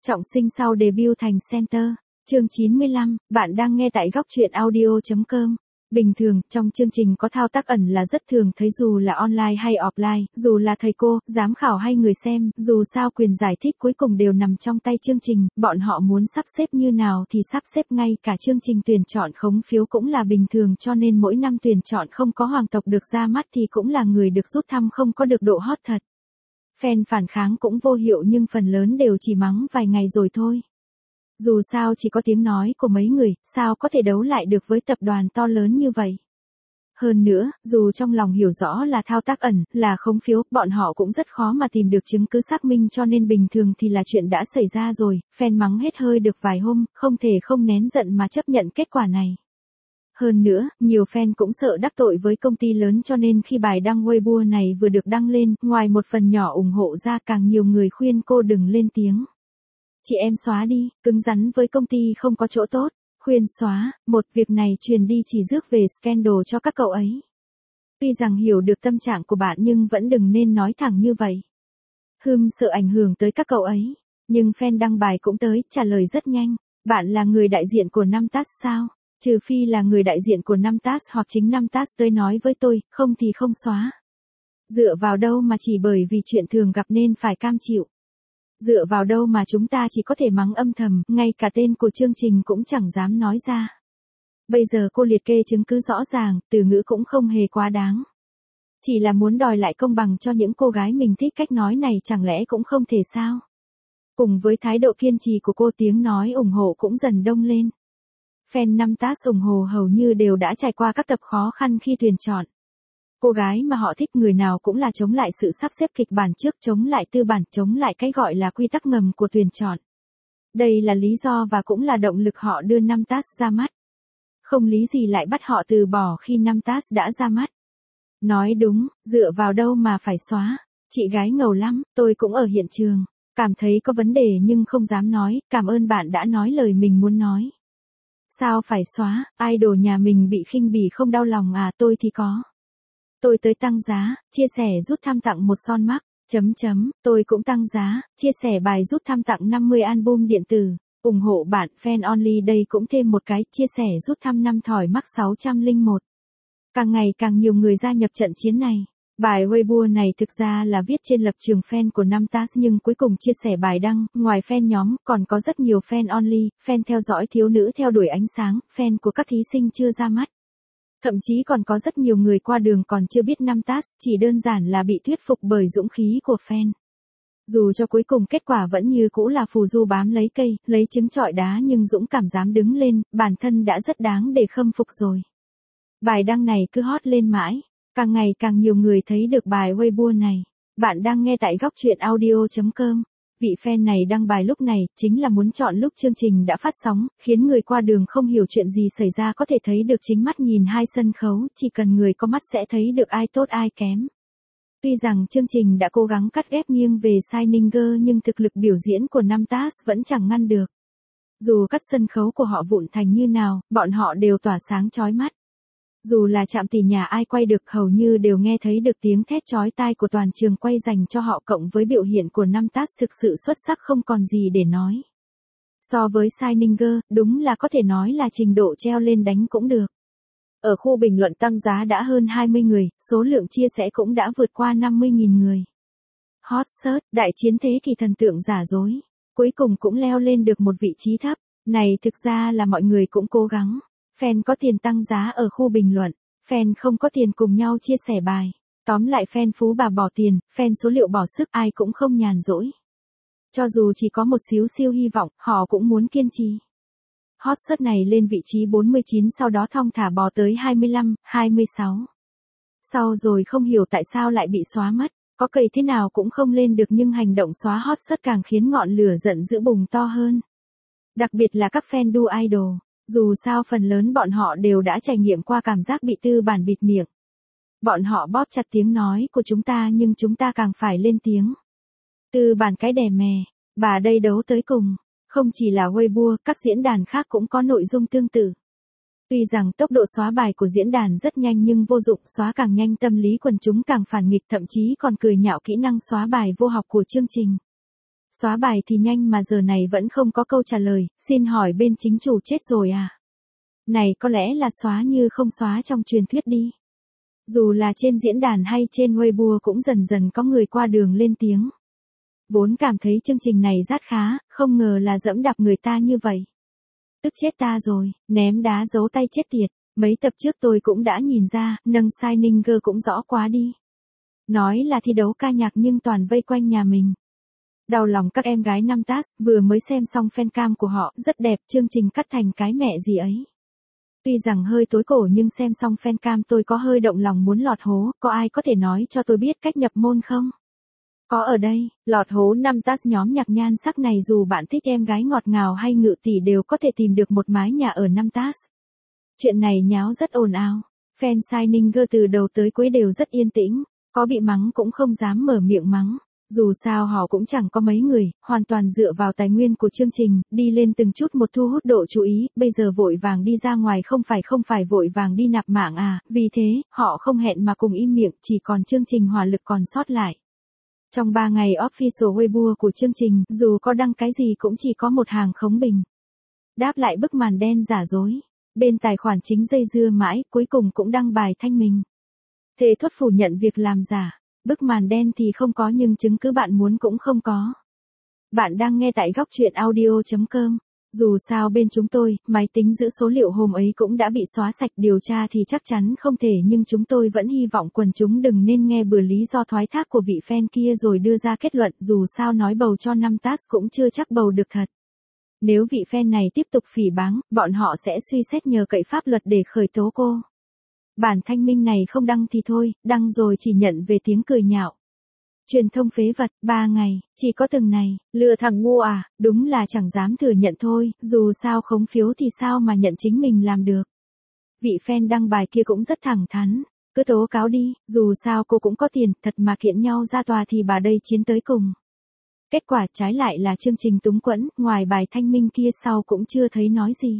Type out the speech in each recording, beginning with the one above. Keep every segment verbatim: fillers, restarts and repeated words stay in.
Trọng sinh sau debut thành center. Chương chín mươi lăm, bạn đang nghe tại góc truyện audio chấm com. Bình thường, trong chương trình có thao tác ẩn là rất thường thấy dù là online hay offline, dù là thầy cô, giám khảo hay người xem, dù sao quyền giải thích cuối cùng đều nằm trong tay chương trình, bọn họ muốn sắp xếp như nào thì sắp xếp ngay cả chương trình tuyển chọn khống phiếu cũng là bình thường cho nên mỗi năm tuyển chọn không có hoàng tộc được ra mắt thì cũng là người được rút thăm không có được độ hot thật. Fan phản kháng cũng vô hiệu nhưng phần lớn đều chỉ mắng vài ngày rồi thôi. Dù sao chỉ có tiếng nói của mấy người, sao có thể đấu lại được với tập đoàn to lớn như vậy. Hơn nữa, dù trong lòng hiểu rõ là thao tác ẩn, là khống phiếu, bọn họ cũng rất khó mà tìm được chứng cứ xác minh cho nên bình thường thì là chuyện đã xảy ra rồi, fan mắng hết hơi được vài hôm, không thể không nén giận mà chấp nhận kết quả này. Hơn nữa, nhiều fan cũng sợ đắc tội với công ty lớn cho nên khi bài đăng Weibo này vừa được đăng lên, ngoài một phần nhỏ ủng hộ ra càng nhiều người khuyên cô đừng lên tiếng. Chị em xóa đi, cứng rắn với công ty không có chỗ tốt, khuyên xóa, một việc này truyền đi chỉ rước về scandal cho các cậu ấy. Tuy rằng hiểu được tâm trạng của bạn nhưng vẫn đừng nên nói thẳng như vậy. Hừm sợ ảnh hưởng tới các cậu ấy, nhưng fan đăng bài cũng tới, trả lời rất nhanh, bạn là người đại diện của Namtas sao? Trừ phi là người đại diện của Namtas hoặc chính Namtas tới nói với tôi, không thì không xóa. Dựa vào đâu mà chỉ bởi vì chuyện thường gặp nên phải cam chịu. Dựa vào đâu mà chúng ta chỉ có thể mắng âm thầm, ngay cả tên của chương trình cũng chẳng dám nói ra. Bây giờ cô liệt kê chứng cứ rõ ràng, từ ngữ cũng không hề quá đáng. Chỉ là muốn đòi lại công bằng cho những cô gái mình thích cách nói này chẳng lẽ cũng không thể sao? Cùng với thái độ kiên trì của cô tiếng nói ủng hộ cũng dần đông lên. Fan Namtas ủng hộ hầu như đều đã trải qua các tập khó khăn khi tuyển chọn. Cô gái mà họ thích người nào cũng là chống lại sự sắp xếp kịch bản trước, chống lại tư bản, chống lại cái gọi là quy tắc ngầm của tuyển chọn. Đây là lý do và cũng là động lực họ đưa Namtas ra mắt. Không lý gì lại bắt họ từ bỏ khi Namtas đã ra mắt. Nói đúng, dựa vào đâu mà phải xóa. Chị gái ngầu lắm, tôi cũng ở hiện trường. Cảm thấy có vấn đề nhưng không dám nói, cảm ơn bạn đã nói lời mình muốn nói. Sao phải xóa, idol nhà mình bị khinh bỉ không đau lòng à, tôi thì có. Tôi tới tăng giá, chia sẻ rút thăm tặng một son mắc, chấm chấm, tôi cũng tăng giá, chia sẻ bài rút thăm tặng năm mươi album điện tử, ủng hộ bạn fan only đây cũng thêm một cái, chia sẻ rút thăm năm thỏi mắc sáu trăm lẻ một. Càng ngày càng nhiều người gia nhập trận chiến này. Bài Weibo này thực ra là viết trên lập trường fan của Namtas nhưng cuối cùng chia sẻ bài đăng, ngoài fan nhóm, còn có rất nhiều fan only, fan theo dõi thiếu nữ theo đuổi ánh sáng, fan của các thí sinh chưa ra mắt. Thậm chí còn có rất nhiều người qua đường còn chưa biết Namtas, chỉ đơn giản là bị thuyết phục bởi dũng khí của fan. Dù cho cuối cùng kết quả vẫn như cũ là phù du bám lấy cây, lấy trứng trọi đá nhưng dũng cảm dám đứng lên, bản thân đã rất đáng để khâm phục rồi. Bài đăng này cứ hot lên mãi, càng ngày càng nhiều người thấy được bài Weibo này. Bạn đang nghe tại góc truyện audio chấm com. Vị fan này đăng bài lúc này, chính là muốn chọn lúc chương trình đã phát sóng, khiến người qua đường không hiểu chuyện gì xảy ra có thể thấy được chính mắt nhìn hai sân khấu, chỉ cần người có mắt sẽ thấy được ai tốt ai kém. Tuy rằng chương trình đã cố gắng cắt ghép nghiêng về Shining Girl nhưng thực lực biểu diễn của Namtas vẫn chẳng ngăn được. Dù cắt sân khấu của họ vụn thành như nào, bọn họ đều tỏa sáng chói mắt. Dù là chạm tỉ nhà ai quay được hầu như đều nghe thấy được tiếng thét chói tai của toàn trường quay dành cho họ cộng với biểu hiện của Namtas thực sự xuất sắc không còn gì để nói. So với Shining Girl, đúng là có thể nói là trình độ treo lên đánh cũng được. Ở khu bình luận tăng giá đã hơn hai mươi người, số lượng chia sẻ cũng đã vượt qua năm mươi nghìn người. Hot search, đại chiến thế kỷ thần tượng giả dối, cuối cùng cũng leo lên được một vị trí thấp, này thực ra là mọi người cũng cố gắng. Fan có tiền tăng giá ở khu bình luận, fan không có tiền cùng nhau chia sẻ bài. Tóm lại fan phú bà bỏ tiền, fan số liệu bỏ sức ai cũng không nhàn rỗi. Cho dù chỉ có một xíu siêu hy vọng, họ cũng muốn kiên trì. Hot search này lên vị trí bốn mươi chín sau đó thong thả bò tới hai mươi lăm, hai mươi sáu. Sau rồi không hiểu tại sao lại bị xóa mất, có cày thế nào cũng không lên được nhưng hành động xóa hot search càng khiến ngọn lửa giận dữ bùng to hơn. Đặc biệt là các fan đu idol. Dù sao phần lớn bọn họ đều đã trải nghiệm qua cảm giác bị tư bản bịt miệng. Bọn họ bóp chặt tiếng nói của chúng ta nhưng chúng ta càng phải lên tiếng. Tư bản cái đè mè, bà đây đấu tới cùng. Không chỉ là Weibo, các diễn đàn khác cũng có nội dung tương tự. Tuy rằng tốc độ xóa bài của diễn đàn rất nhanh nhưng vô dụng, xóa càng nhanh tâm lý quần chúng càng phản nghịch thậm chí còn cười nhạo kỹ năng xóa bài vô học của chương trình. Xóa bài thì nhanh mà giờ này vẫn không có câu trả lời, xin hỏi bên chính chủ chết rồi à? Này có lẽ là xóa như không xóa trong truyền thuyết đi. Dù là trên diễn đàn hay trên Weibo cũng dần dần có người qua đường lên tiếng. Vốn cảm thấy chương trình này rát khá, không ngờ là dẫm đạp người ta như vậy. Tức chết ta rồi, ném đá giấu tay chết tiệt. Mấy tập trước tôi cũng đã nhìn ra, nâng Shininger cũng rõ quá đi. Nói là thi đấu ca nhạc nhưng toàn vây quanh nhà mình. Đau lòng các em gái năm task, vừa mới xem xong fancam của họ, rất đẹp, chương trình cắt thành cái mẹ gì ấy. Tuy rằng hơi tối cổ nhưng xem xong fancam tôi có hơi động lòng muốn lọt hố, có ai có thể nói cho tôi biết cách nhập môn không? Có ở đây, lọt hố năm task nhóm nhạc nhan sắc này dù bạn thích em gái ngọt ngào hay ngự tỷ đều có thể tìm được một mái nhà ở năm task. Chuyện này nháo rất ồn ào, fan Shininger từ đầu tới cuối đều rất yên tĩnh, có bị mắng cũng không dám mở miệng mắng. Dù sao họ cũng chẳng có mấy người, hoàn toàn dựa vào tài nguyên của chương trình, đi lên từng chút một thu hút độ chú ý, bây giờ vội vàng đi ra ngoài không phải không phải vội vàng đi nạp mạng à, vì thế, họ không hẹn mà cùng im miệng, chỉ còn chương trình hỏa lực còn sót lại. Trong ba ngày official Weibo của chương trình, dù có đăng cái gì cũng chỉ có một hàng khống bình. Đáp lại bức màn đen giả dối, bên tài khoản chính dây dưa mãi, cuối cùng cũng đăng bài thanh mình. Thế thốt phủ nhận việc làm giả. Bức màn đen thì không có nhưng chứng cứ bạn muốn cũng không có. Bạn đang nghe tại góc truyện audio chấm com. Dù sao bên chúng tôi, máy tính giữ số liệu hôm ấy cũng đã bị xóa sạch, điều tra thì chắc chắn không thể, nhưng chúng tôi vẫn hy vọng quần chúng đừng nên nghe bừa lý do thoái thác của vị fan kia rồi đưa ra kết luận, dù sao nói bầu cho năm task cũng chưa chắc bầu được thật. Nếu vị fan này tiếp tục phỉ báng, bọn họ sẽ suy xét nhờ cậy pháp luật để khởi tố cô. Bản thanh minh này không đăng thì thôi, đăng rồi chỉ nhận về tiếng cười nhạo. Truyền thông phế vật, ba ngày, chỉ có từng này, lừa thằng ngu à, đúng là chẳng dám thừa nhận thôi, dù sao khống phiếu thì sao mà nhận chính mình làm được. Vị fan đăng bài kia cũng rất thẳng thắn, cứ tố cáo đi, dù sao cô cũng có tiền, thật mà kiện nhau ra tòa thì bà đây chiến tới cùng. Kết quả trái lại là chương trình túng quẫn, ngoài bài thanh minh kia sau cũng chưa thấy nói gì.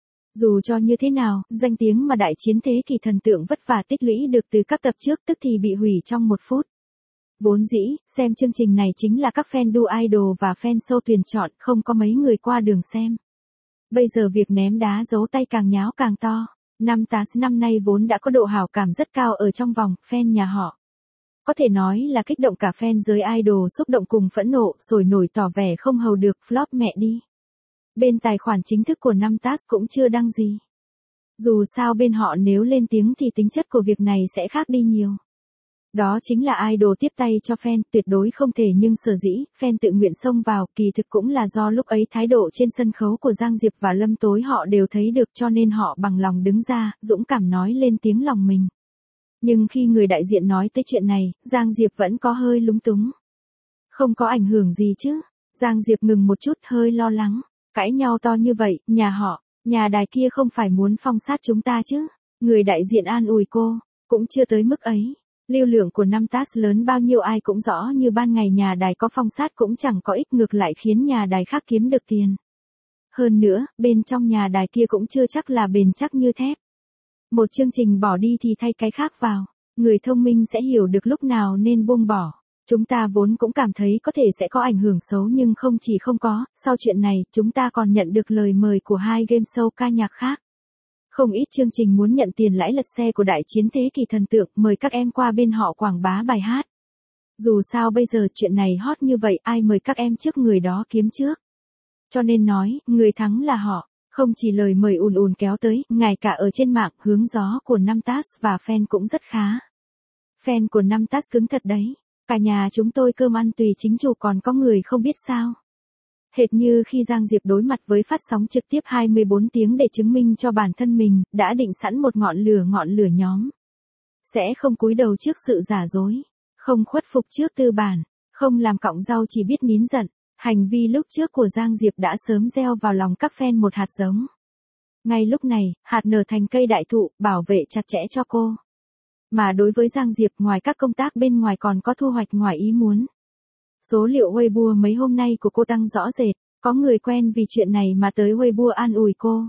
Dù cho như thế nào, danh tiếng mà đại chiến thế kỷ thần tượng vất vả tích lũy được từ các tập trước tức thì bị hủy trong một phút. Vốn dĩ, xem chương trình này chính là các fan đu idol và fan show tuyển chọn, không có mấy người qua đường xem. Bây giờ việc ném đá giấu tay càng nháo càng to. Năm task năm nay vốn đã có độ hảo cảm rất cao ở trong vòng fan nhà họ. Có thể nói là kích động cả fan giới idol, xúc động cùng phẫn nộ, sôi nổi tỏ vẻ không hầu được, flop mẹ đi. Bên tài khoản chính thức của năm task cũng chưa đăng gì. Dù sao bên họ nếu lên tiếng thì tính chất của việc này sẽ khác đi nhiều. Đó chính là idol tiếp tay cho fan, tuyệt đối không thể, nhưng sở dĩ, fan tự nguyện xông vào, kỳ thực cũng là do lúc ấy thái độ trên sân khấu của Giang Diệp và Lâm Tối họ đều thấy được, cho nên họ bằng lòng đứng ra, dũng cảm nói lên tiếng lòng mình. Nhưng khi người đại diện nói tới chuyện này, Giang Diệp vẫn có hơi lúng túng. Không có ảnh hưởng gì chứ? Giang Diệp ngừng một chút, hơi lo lắng. Cãi nhau to như vậy, nhà họ, nhà đài kia không phải muốn phong sát chúng ta chứ? Người đại diện an ủi cô, cũng chưa tới mức ấy. Lưu lượng của năm task lớn bao nhiêu ai cũng rõ như ban ngày, nhà đài có phong sát cũng chẳng có ích, ngược lại khiến nhà đài khác kiếm được tiền. Hơn nữa, bên trong nhà đài kia cũng chưa chắc là bền chắc như thép. Một chương trình bỏ đi thì thay cái khác vào. Người thông minh sẽ hiểu được lúc nào nên buông bỏ. Chúng ta vốn cũng cảm thấy có thể sẽ có ảnh hưởng xấu nhưng không chỉ không có, sau chuyện này, chúng ta còn nhận được lời mời của hai game show ca nhạc khác. Không ít chương trình muốn nhận tiền lãi lật xe của đại chiến thế kỷ thần tượng, mời các em qua bên họ quảng bá bài hát. Dù sao bây giờ chuyện này hot như vậy, ai mời các em trước người đó kiếm trước. Cho nên nói, người thắng là họ, không chỉ lời mời ùn ùn kéo tới, ngay cả ở trên mạng, hướng gió của năm task và fan cũng rất khá. Fan của năm task cứng thật đấy. Cả nhà chúng tôi cơm ăn tùy chính chủ, còn có người không biết sao. Hệt như khi Giang Diệp đối mặt với phát sóng trực tiếp hai mươi bốn tiếng để chứng minh cho bản thân mình, đã định sẵn một ngọn lửa ngọn lửa nhóm. Sẽ không cúi đầu trước sự giả dối, không khuất phục trước tư bản, không làm cọng rau chỉ biết nín giận. Hành vi lúc trước của Giang Diệp đã sớm gieo vào lòng các fan một hạt giống. Ngay lúc này, hạt nở thành cây đại thụ, bảo vệ chặt chẽ cho cô. Mà đối với Giang Diệp, ngoài các công tác bên ngoài còn có thu hoạch ngoài ý muốn. Số liệu Weibo mấy hôm nay của cô tăng rõ rệt, có người quen vì chuyện này mà tới Weibo an ủi cô.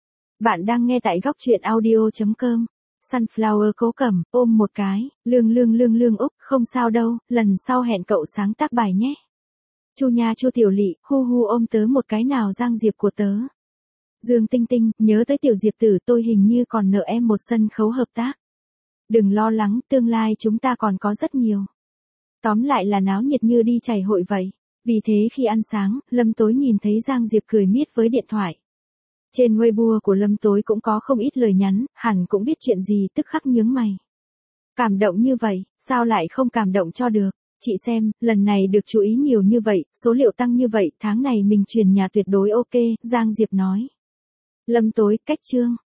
Bạn đang nghe tại góc truyện audio chấm com. Sunflower Cố Cẩm, ôm một cái, lương lương lương lương Úc, không sao đâu, lần sau hẹn cậu sáng tác bài nhé. Chu nha Chu tiểu lỵ, hu hu ôm tớ một cái nào Giang Diệp của tớ. Dương Tinh Tinh, nhớ tới tiểu Diệp tử tôi hình như còn nợ em một sân khấu hợp tác. Đừng lo lắng, tương lai chúng ta còn có rất nhiều. Tóm lại là náo nhiệt như đi chảy hội vậy. Vì thế khi ăn sáng, Lâm Tối nhìn thấy Giang Diệp cười miết với điện thoại. Trên Weibo của Lâm Tối cũng có không ít lời nhắn, hẳn cũng biết chuyện gì tức khắc nhướng mày. Cảm động như vậy, sao lại không cảm động cho được? Chị xem, lần này được chú ý nhiều như vậy, số liệu tăng như vậy, tháng này mình truyền nhà tuyệt đối ok, Giang Diệp nói. Lâm Tối, cách chương.